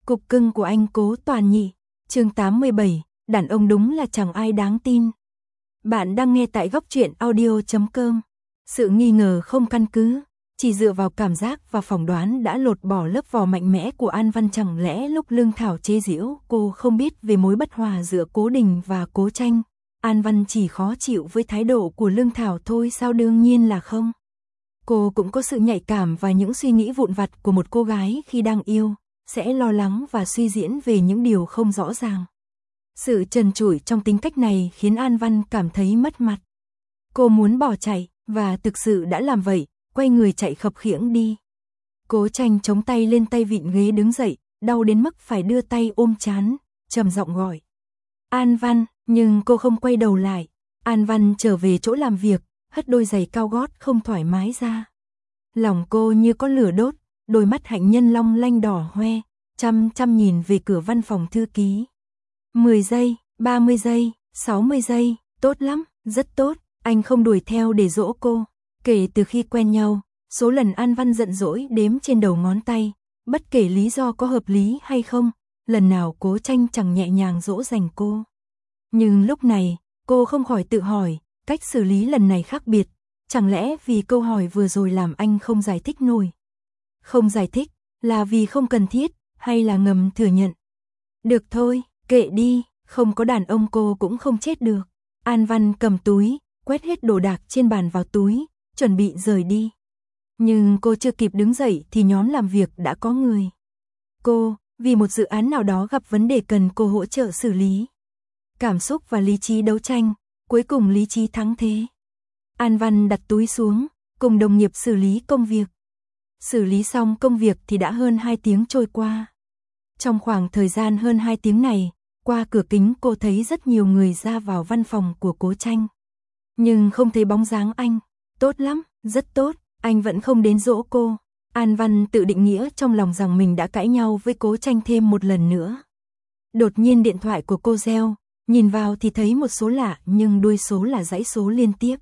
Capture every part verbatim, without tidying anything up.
Cục cưng của anh Cố Toàn nhỉ. Chương tám mươi bảy, đàn ông đúng là chẳng ai đáng tin. Bạn đang nghe tại góc truyện audio chấm com. Sự nghi ngờ không căn cứ, chỉ dựa vào cảm giác và phỏng đoán đã lột bỏ lớp vỏ mạnh mẽ của An Văn. Chẳng lẽ lúc Lương Thảo chế giễu cô không biết về mối bất hòa giữa Cố Đình và Cố Tranh? An Văn chỉ khó chịu với thái độ của Lương Thảo thôi sao? Đương nhiên là không. Cô cũng có sự nhạy cảm và những suy nghĩ vụn vặt của một cô gái khi đang yêu, sẽ lo lắng và suy diễn về những điều không rõ ràng. Sự trần trụi trong tính cách này khiến An Văn cảm thấy mất mặt. Cô muốn bỏ chạy, và thực sự đã làm vậy, quay người chạy khập khiễng đi. Cố Tranh chống tay lên tay vịn ghế đứng dậy, đau đến mức phải đưa tay ôm trán, trầm giọng gọi. An Văn, nhưng cô không quay đầu lại. An Văn trở về chỗ làm việc, hất đôi giày cao gót không thoải mái ra. Lòng cô như có lửa đốt, đôi mắt hạnh nhân long lanh đỏ hoe, chăm chăm nhìn về cửa văn phòng thư ký. mười giây, ba mươi giây, sáu mươi giây, tốt lắm, rất tốt, anh không đuổi theo để dỗ cô. Kể từ khi quen nhau, số lần An Văn giận dỗi đếm trên đầu ngón tay, bất kể lý do có hợp lý hay không, lần nào Cố Tranh chẳng nhẹ nhàng dỗ dành cô. Nhưng lúc này, cô không khỏi tự hỏi, cách xử lý lần này khác biệt, chẳng lẽ vì câu hỏi vừa rồi làm anh không giải thích nổi? Không giải thích, là vì không cần thiết, hay là ngầm thừa nhận? Được thôi, kệ đi, không có đàn ông cô cũng không chết được. An Văn cầm túi, quét hết đồ đạc trên bàn vào túi, chuẩn bị rời đi. Nhưng cô chưa kịp đứng dậy thì nhóm làm việc đã có người. Cô, vì một dự án nào đó gặp vấn đề cần cô hỗ trợ xử lý. Cảm xúc và lý trí đấu tranh, cuối cùng lý trí thắng thế. An Văn đặt túi xuống, cùng đồng nghiệp xử lý công việc. Xử lý xong công việc thì đã hơn hai tiếng trôi qua. Trong khoảng thời gian hơn hai tiếng này, qua cửa kính cô thấy rất nhiều người ra vào văn phòng của Cố Tranh. Nhưng không thấy bóng dáng anh. Tốt lắm, rất tốt, anh vẫn không đến dỗ cô. An Văn tự định nghĩa trong lòng rằng mình đã cãi nhau với Cố Tranh thêm một lần nữa. Đột nhiên điện thoại của cô reo, nhìn vào thì thấy một số lạ nhưng đuôi số là dãy số liên tiếp.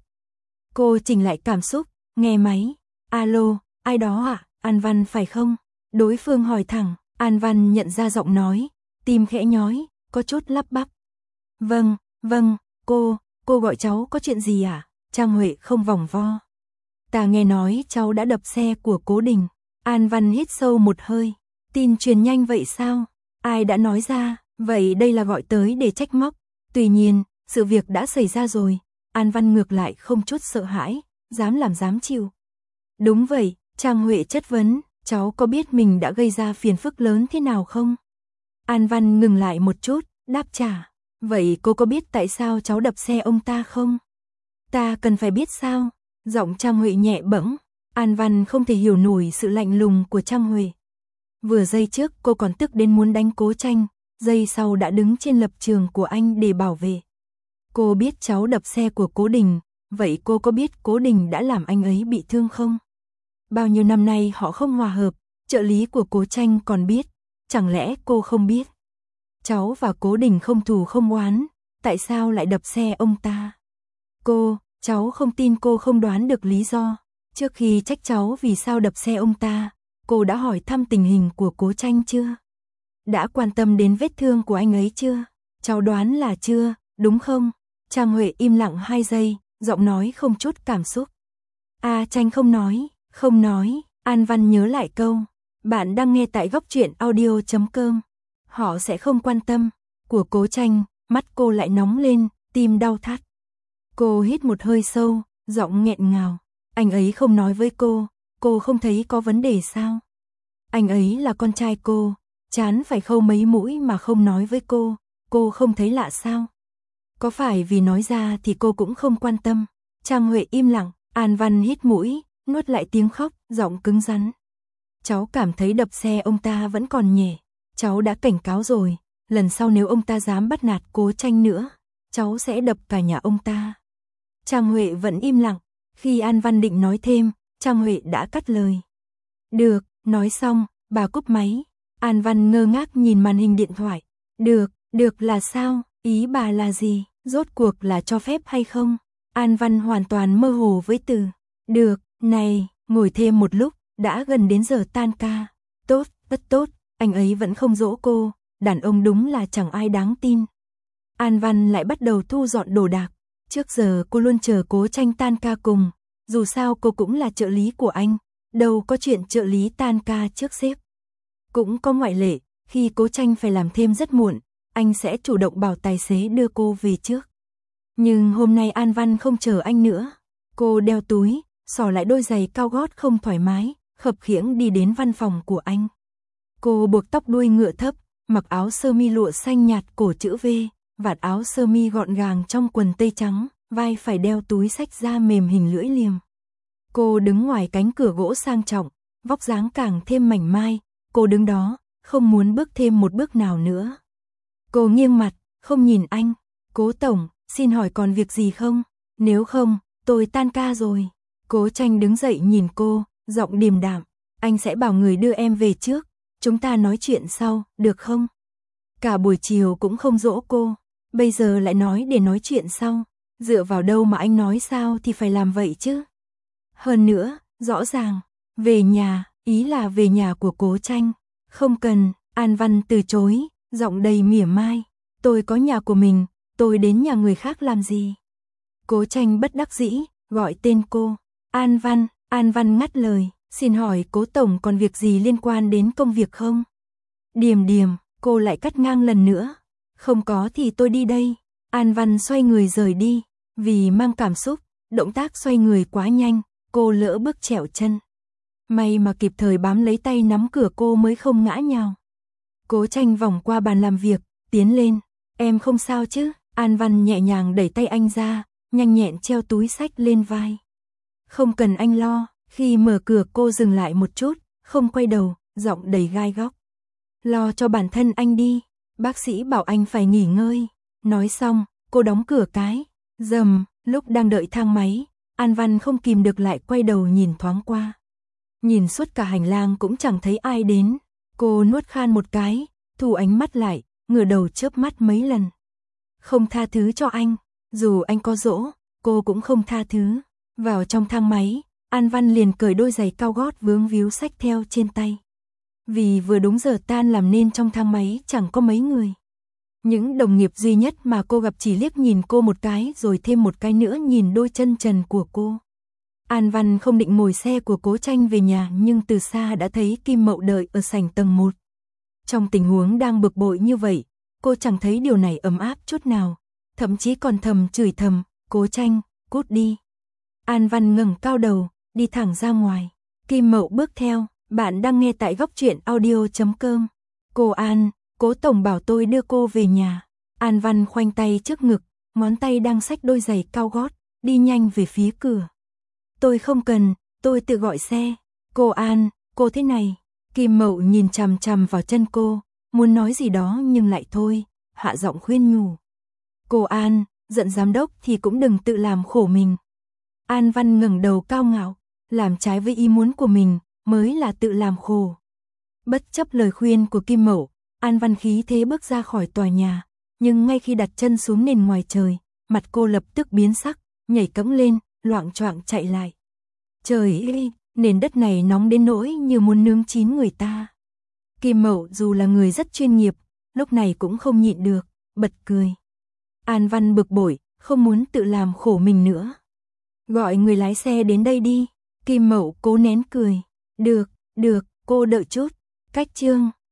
Cô chỉnh lại cảm xúc, nghe máy. Alo, ai đó ạ? À? An Văn phải không? Đối phương hỏi thẳng. An Văn nhận ra giọng nói, tim khẽ nhói, có chút lắp bắp. Vâng, vâng, cô, cô gọi cháu có chuyện gì à? Trang Huệ không vòng vo. Ta nghe nói cháu đã đập xe của Cố Đình. An Văn hít sâu một hơi. Tin truyền nhanh vậy sao? Ai đã nói ra? Vậy đây là gọi tới để trách móc. Tuy nhiên, sự việc đã xảy ra rồi. An Văn ngược lại không chút sợ hãi, dám làm dám chịu. Đúng vậy, Trang Huệ chất vấn, cháu có biết mình đã gây ra phiền phức lớn thế nào không? An Văn ngừng lại một chút, đáp trả. Vậy cô có biết tại sao cháu đập xe ông ta không? Ta cần phải biết sao? Giọng Trang Huệ nhẹ bẫng. An Văn không thể hiểu nổi sự lạnh lùng của Trang Huệ. Vừa giây trước cô còn tức đến muốn đánh Cố Tranh, giây sau đã đứng trên lập trường của anh để bảo vệ. Cô biết cháu đập xe của Cố Đình, vậy cô có biết Cố Đình đã làm anh ấy bị thương không? Bao nhiêu năm nay họ không hòa hợp, trợ lý của Cố Tranh còn biết, chẳng lẽ cô không biết? Cháu và Cố Đình không thù không oán, tại sao lại đập xe ông ta? Cô, cháu không tin cô không đoán được lý do. Trước khi trách cháu vì sao đập xe ông ta, cô đã hỏi thăm tình hình của Cố Tranh chưa? Đã quan tâm đến vết thương của anh ấy chưa? Cháu đoán là chưa, đúng không? Trang Huệ im lặng hai giây, giọng nói không chút cảm xúc. À, Tranh không nói, không nói. An Văn nhớ lại câu, bạn đang nghe tại góc truyện audio chấm com. Họ sẽ không quan tâm. Của Cố Tranh, mắt cô lại nóng lên, tim đau thắt. Cô hít một hơi sâu, giọng nghẹn ngào. Anh ấy không nói với cô, cô không thấy có vấn đề sao? Anh ấy là con trai cô, chán phải khâu mấy mũi mà không nói với cô, cô không thấy lạ sao? Có phải vì nói ra thì cô cũng không quan tâm? Trang Huệ im lặng, An Văn hít mũi, nuốt lại tiếng khóc, giọng cứng rắn. Cháu cảm thấy đập xe ông ta vẫn còn nhẹ. Cháu đã cảnh cáo rồi, lần sau nếu ông ta dám bắt nạt Cố Tranh nữa, cháu sẽ đập cả nhà ông ta. Trang Huệ vẫn im lặng, khi An Văn định nói thêm, Trang Huệ đã cắt lời. Được, nói xong, bà cúp máy. An Văn ngơ ngác nhìn màn hình điện thoại. Được, được là sao? Ý bà là gì? Rốt cuộc là cho phép hay không? An Văn hoàn toàn mơ hồ với từ được, này, ngồi thêm một lúc, đã gần đến giờ tan ca. Tốt, rất tốt, anh ấy vẫn không dỗ cô, đàn ông đúng là chẳng ai đáng tin. An Văn lại bắt đầu thu dọn đồ đạc. Trước giờ cô luôn chờ Cố Tranh tan ca cùng, dù sao cô cũng là trợ lý của anh, đâu có chuyện trợ lý tan ca trước sếp. Cũng có ngoại lệ, khi Cố Tranh phải làm thêm rất muộn, anh sẽ chủ động bảo tài xế đưa cô về trước. Nhưng hôm nay An Văn không chờ anh nữa. Cô đeo túi, xỏ lại đôi giày cao gót không thoải mái, khập khiễng đi đến văn phòng của anh. Cô buộc tóc đuôi ngựa thấp, mặc áo sơ mi lụa xanh nhạt cổ chữ V, vạt áo sơ mi gọn gàng trong quần tây trắng, vai phải đeo túi xách da mềm hình lưỡi liềm. Cô đứng ngoài cánh cửa gỗ sang trọng, vóc dáng càng thêm mảnh mai, cô đứng đó, không muốn bước thêm một bước nào nữa. Cô nghiêng mặt, không nhìn anh. Cố tổng, xin hỏi còn việc gì không? Nếu không, tôi tan ca rồi. Cố Tranh đứng dậy nhìn cô, giọng điềm đạm. Anh sẽ bảo người đưa em về trước, chúng ta nói chuyện sau, được không? Cả buổi chiều cũng không dỗ cô, bây giờ lại nói để nói chuyện sau. Dựa vào đâu mà anh nói sao thì phải làm vậy chứ? Hơn nữa, rõ ràng, về nhà, ý là về nhà của Cố Tranh. Không cần, An Văn từ chối, giọng đầy mỉa mai. Tôi có nhà của mình, tôi đến nhà người khác làm gì? Cố Tranh bất đắc dĩ, gọi tên cô. An Văn, An Văn ngắt lời, xin hỏi Cố tổng còn việc gì liên quan đến công việc không? Điềm điềm, cô lại cắt ngang lần nữa. Không có thì tôi đi đây. An Văn xoay người rời đi, vì mang cảm xúc, động tác xoay người quá nhanh, cô lỡ bước trẹo chân. May mà kịp thời bám lấy tay nắm cửa cô mới không ngã nhào. Cố Tranh vòng qua bàn làm việc, tiến lên. Em không sao chứ? An Văn nhẹ nhàng đẩy tay anh ra, nhanh nhẹn treo túi xách lên vai. Không cần anh lo. Khi mở cửa cô dừng lại một chút, không quay đầu, giọng đầy gai góc. Lo cho bản thân anh đi, bác sĩ bảo anh phải nghỉ ngơi. Nói xong, cô đóng cửa cái. Rầm, lúc đang đợi thang máy, An Văn không kìm được lại quay đầu nhìn thoáng qua. Nhìn suốt cả hành lang cũng chẳng thấy ai đến. Cô nuốt khan một cái, thu ánh mắt lại, ngửa đầu chớp mắt mấy lần. Không tha thứ cho anh, dù anh có dỗ, cô cũng không tha thứ. Vào trong thang máy, An Văn liền cởi đôi giày cao gót vướng víu xách theo trên tay. Vì vừa đúng giờ tan làm nên trong thang máy chẳng có mấy người. Những đồng nghiệp duy nhất mà cô gặp chỉ liếc nhìn cô một cái rồi thêm một cái nữa nhìn đôi chân trần của cô. An Văn không định ngồi xe của Cố Tranh về nhà nhưng từ xa đã thấy Kim Mậu đợi ở sảnh tầng một. Trong tình huống đang bực bội như vậy, cô chẳng thấy điều này ấm áp chút nào. Thậm chí còn thầm chửi thầm, Cố Tranh, cút đi. An Văn ngẩng cao đầu, đi thẳng ra ngoài. Kim Mậu bước theo, bạn đang nghe tại góc truyện audio chấm com. Cô An, Cố tổng bảo tôi đưa cô về nhà. An Văn khoanh tay trước ngực, ngón tay đang xách đôi giày cao gót, đi nhanh về phía cửa. Tôi không cần, tôi tự gọi xe. Cô An, cô thế này. Kim Mậu nhìn chằm chằm vào chân cô, muốn nói gì đó nhưng lại thôi, hạ giọng khuyên nhủ. Cô An, giận giám đốc thì cũng đừng tự làm khổ mình. An Văn ngẩng đầu cao ngạo, làm trái với ý muốn của mình mới là tự làm khổ. Bất chấp lời khuyên của Kim Mậu, An Văn khí thế bước ra khỏi tòa nhà, nhưng ngay khi đặt chân xuống nền ngoài trời, mặt cô lập tức biến sắc, nhảy cẫng lên, loạng choạng chạy lại. Trời ơi, nền đất này nóng đến nỗi như muốn nướng chín người ta. Kim Mậu dù là người rất chuyên nghiệp, lúc này cũng không nhịn được, bật cười. An Văn bực bội, không muốn tự làm khổ mình nữa. Gọi người lái xe đến đây đi. Kim Mậu cố nén cười. Được, được, cô đợi chút. Cách chương